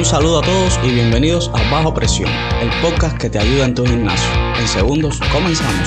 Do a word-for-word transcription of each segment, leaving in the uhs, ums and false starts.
Un saludo a todos y bienvenidos a Bajo Presión, el podcast que te ayuda en tu gimnasio. En segundos, comenzamos.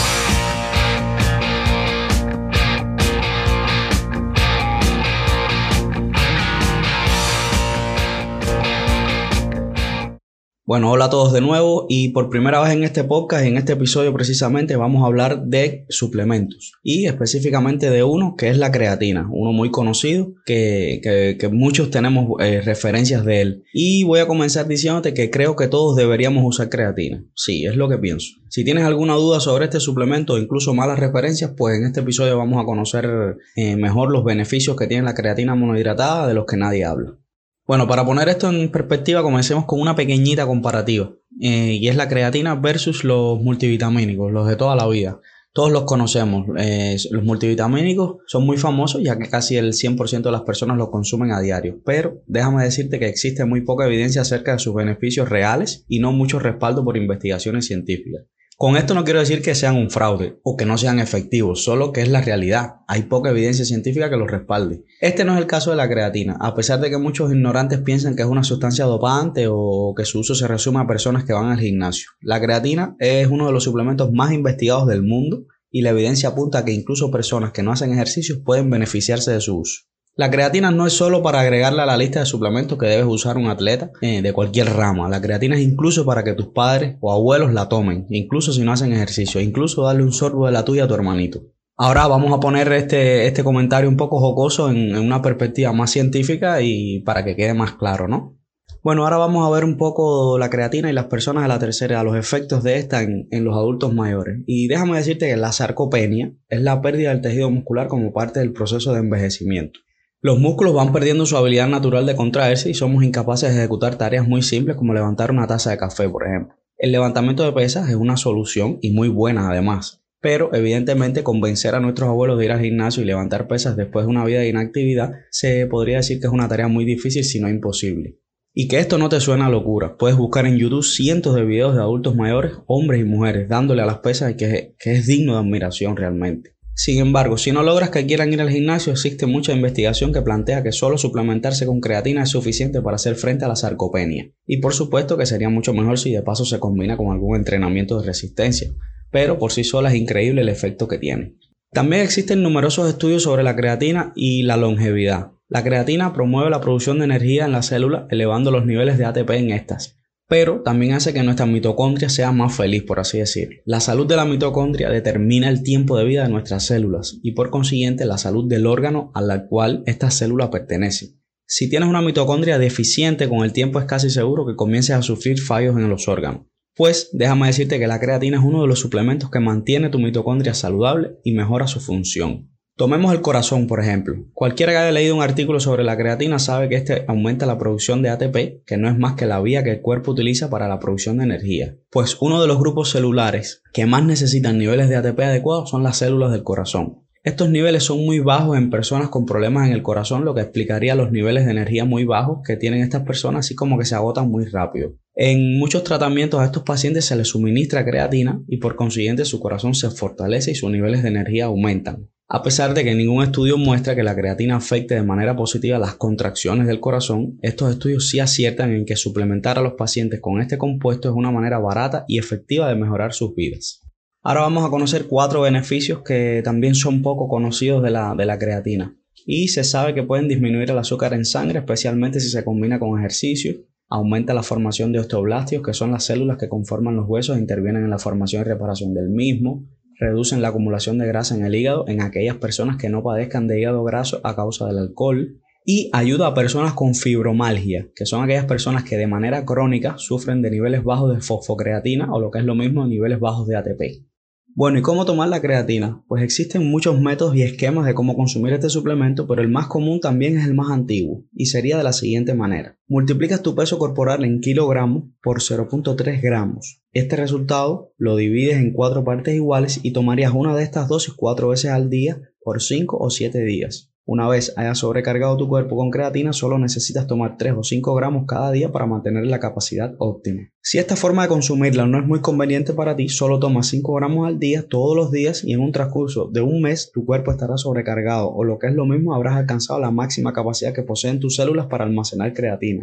Bueno, hola a todos de nuevo y por primera vez en este podcast, en este episodio precisamente vamos a hablar de suplementos y específicamente de uno que es la creatina, uno muy conocido que, que, que muchos tenemos eh, referencias de él. Y voy a comenzar diciéndote que creo que todos deberíamos usar creatina. Sí, es lo que pienso. Si tienes alguna duda sobre este suplemento o incluso malas referencias, pues en este episodio vamos a conocer eh, mejor los beneficios que tiene la creatina monohidratada de los que nadie habla. Bueno, para poner esto en perspectiva, comencemos con una pequeñita comparativa, eh, y es la creatina versus los multivitamínicos, los de toda la vida. Todos los conocemos, eh, los multivitamínicos son muy famosos ya que casi el cien por ciento de las personas los consumen a diario, pero déjame decirte que existe muy poca evidencia acerca de sus beneficios reales y no mucho respaldo por investigaciones científicas. Con esto no quiero decir que sean un fraude o que no sean efectivos, solo que es la realidad. Hay poca evidencia científica que los respalde. Este no es el caso de la creatina, a pesar de que muchos ignorantes piensan que es una sustancia dopante o que su uso se resume a personas que van al gimnasio. La creatina es uno de los suplementos más investigados del mundo y la evidencia apunta a que incluso personas que no hacen ejercicios pueden beneficiarse de su uso. La creatina no es solo para agregarla a la lista de suplementos que debes usar un atleta eh, de cualquier rama. La creatina es incluso para que tus padres o abuelos la tomen, incluso si no hacen ejercicio, incluso darle un sorbo de la tuya a tu hermanito. Ahora vamos a poner este, este comentario un poco jocoso en, en una perspectiva más científica y para que quede más claro, ¿no? Bueno, ahora vamos a ver un poco la creatina y las personas de la tercera edad, los efectos de esta en, en los adultos mayores. Y déjame decirte que la sarcopenia es la pérdida del tejido muscular como parte del proceso de envejecimiento. Los músculos van perdiendo su habilidad natural de contraerse y somos incapaces de ejecutar tareas muy simples como levantar una taza de café, por ejemplo. El levantamiento de pesas es una solución y muy buena además, pero evidentemente convencer a nuestros abuelos de ir al gimnasio y levantar pesas después de una vida de inactividad se podría decir que es una tarea muy difícil si no imposible. Y que esto no te suena a locura, puedes buscar en YouTube cientos de videos de adultos mayores, hombres y mujeres, dándole a las pesas y que, que es digno de admiración realmente. Sin embargo, si no logras que quieran ir al gimnasio, existe mucha investigación que plantea que solo suplementarse con creatina es suficiente para hacer frente a la sarcopenia. Y por supuesto que sería mucho mejor si de paso se combina con algún entrenamiento de resistencia, pero por sí sola es increíble el efecto que tiene. También existen numerosos estudios sobre la creatina y la longevidad. La creatina promueve la producción de energía en la célula, elevando los niveles de A T P en estas, pero también hace que nuestra mitocondria sea más feliz, por así decirlo. La salud de la mitocondria determina el tiempo de vida de nuestras células y por consiguiente la salud del órgano al cual esta célula pertenece. Si tienes una mitocondria deficiente, con el tiempo es casi seguro que comiences a sufrir fallos en los órganos. Pues déjame decirte que la creatina es uno de los suplementos que mantiene tu mitocondria saludable y mejora su función. Tomemos el corazón, por ejemplo. Cualquiera que haya leído un artículo sobre la creatina sabe que este aumenta la producción de A T P, que no es más que la vía que el cuerpo utiliza para la producción de energía. Pues uno de los grupos celulares que más necesitan niveles de A T P adecuados son las células del corazón. Estos niveles son muy bajos en personas con problemas en el corazón, lo que explicaría los niveles de energía muy bajos que tienen estas personas, así como que se agotan muy rápido. En muchos tratamientos a estos pacientes se les suministra creatina y por consiguiente su corazón se fortalece y sus niveles de energía aumentan. A pesar de que ningún estudio muestra que la creatina afecte de manera positiva las contracciones del corazón, estos estudios sí aciertan en que suplementar a los pacientes con este compuesto es una manera barata y efectiva de mejorar sus vidas. Ahora vamos a conocer cuatro beneficios que también son poco conocidos de la, de la creatina. Y se sabe que pueden disminuir el azúcar en sangre, especialmente si se combina con ejercicio. Aumenta la formación de osteoblastios, que son las células que conforman los huesos e intervienen en la formación y reparación del mismo. Reducen la acumulación de grasa en el hígado en aquellas personas que no padezcan de hígado graso a causa del alcohol. Y ayuda a personas con fibromalgia, que son aquellas personas que de manera crónica sufren de niveles bajos de fosfocreatina o lo que es lo mismo, niveles bajos de A T P. Bueno, ¿y cómo tomar la creatina? Pues existen muchos métodos y esquemas de cómo consumir este suplemento, pero el más común también es el más antiguo y sería de la siguiente manera. Multiplicas tu peso corporal en kilogramos por cero punto tres gramos. Este resultado lo divides en cuatro partes iguales y tomarías una de estas dosis cuatro veces al día por cinco o siete días. Una vez hayas sobrecargado tu cuerpo con creatina, solo necesitas tomar tres o cinco gramos cada día para mantener la capacidad óptima. Si esta forma de consumirla no es muy conveniente para ti, solo toma cinco gramos al día todos los días y en un transcurso de un mes tu cuerpo estará sobrecargado o lo que es lo mismo habrás alcanzado la máxima capacidad que poseen tus células para almacenar creatina.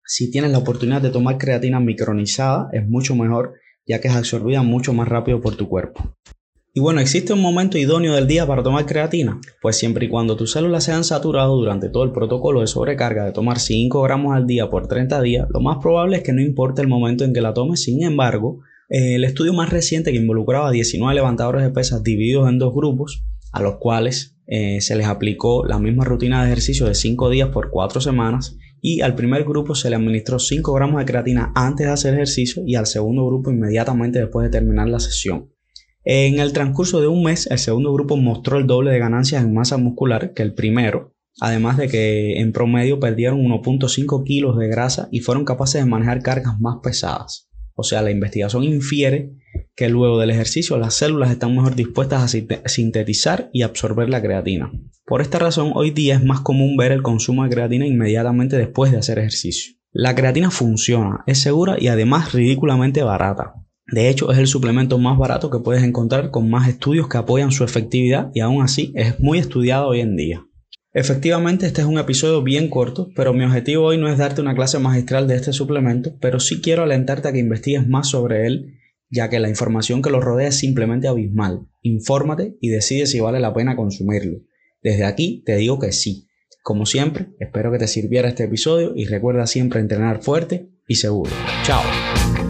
Si tienes la oportunidad de tomar creatina micronizada, es mucho mejor, ya que es absorbida mucho más rápido por tu cuerpo. Y bueno, ¿existe un momento idóneo del día para tomar creatina? Pues siempre y cuando tus células se han saturado durante todo el protocolo de sobrecarga de tomar cinco gramos al día por treinta días, lo más probable es que no importe el momento en que la tomes. Sin embargo, eh, el estudio más reciente, que involucraba a diecinueve levantadores de pesas divididos en dos grupos, a los cuales eh, se les aplicó la misma rutina de ejercicio de cinco días por cuatro semanas, y al primer grupo se le administró cinco gramos de creatina antes de hacer ejercicio y al segundo grupo inmediatamente después de terminar la sesión. En el transcurso de un mes, el segundo grupo mostró el doble de ganancias en masa muscular que el primero, además de que en promedio perdieron uno punto cinco kilos de grasa y fueron capaces de manejar cargas más pesadas. O sea, la investigación infiere que luego del ejercicio las células están mejor dispuestas a sintetizar y absorber la creatina. Por esta razón, hoy día es más común ver el consumo de creatina inmediatamente después de hacer ejercicio. La creatina funciona, es segura y además ridículamente barata. De hecho, es el suplemento más barato que puedes encontrar, con más estudios que apoyan su efectividad, y aún así es muy estudiado hoy en día. Efectivamente, este es un episodio bien corto, pero mi objetivo hoy no es darte una clase magistral de este suplemento, pero sí quiero alentarte a que investigues más sobre él, ya que la información que lo rodea es simplemente abismal. Infórmate y decide si vale la pena consumirlo. Desde aquí te digo que sí. Como siempre, espero que te sirviera este episodio y recuerda siempre entrenar fuerte y seguro. ¡Chao!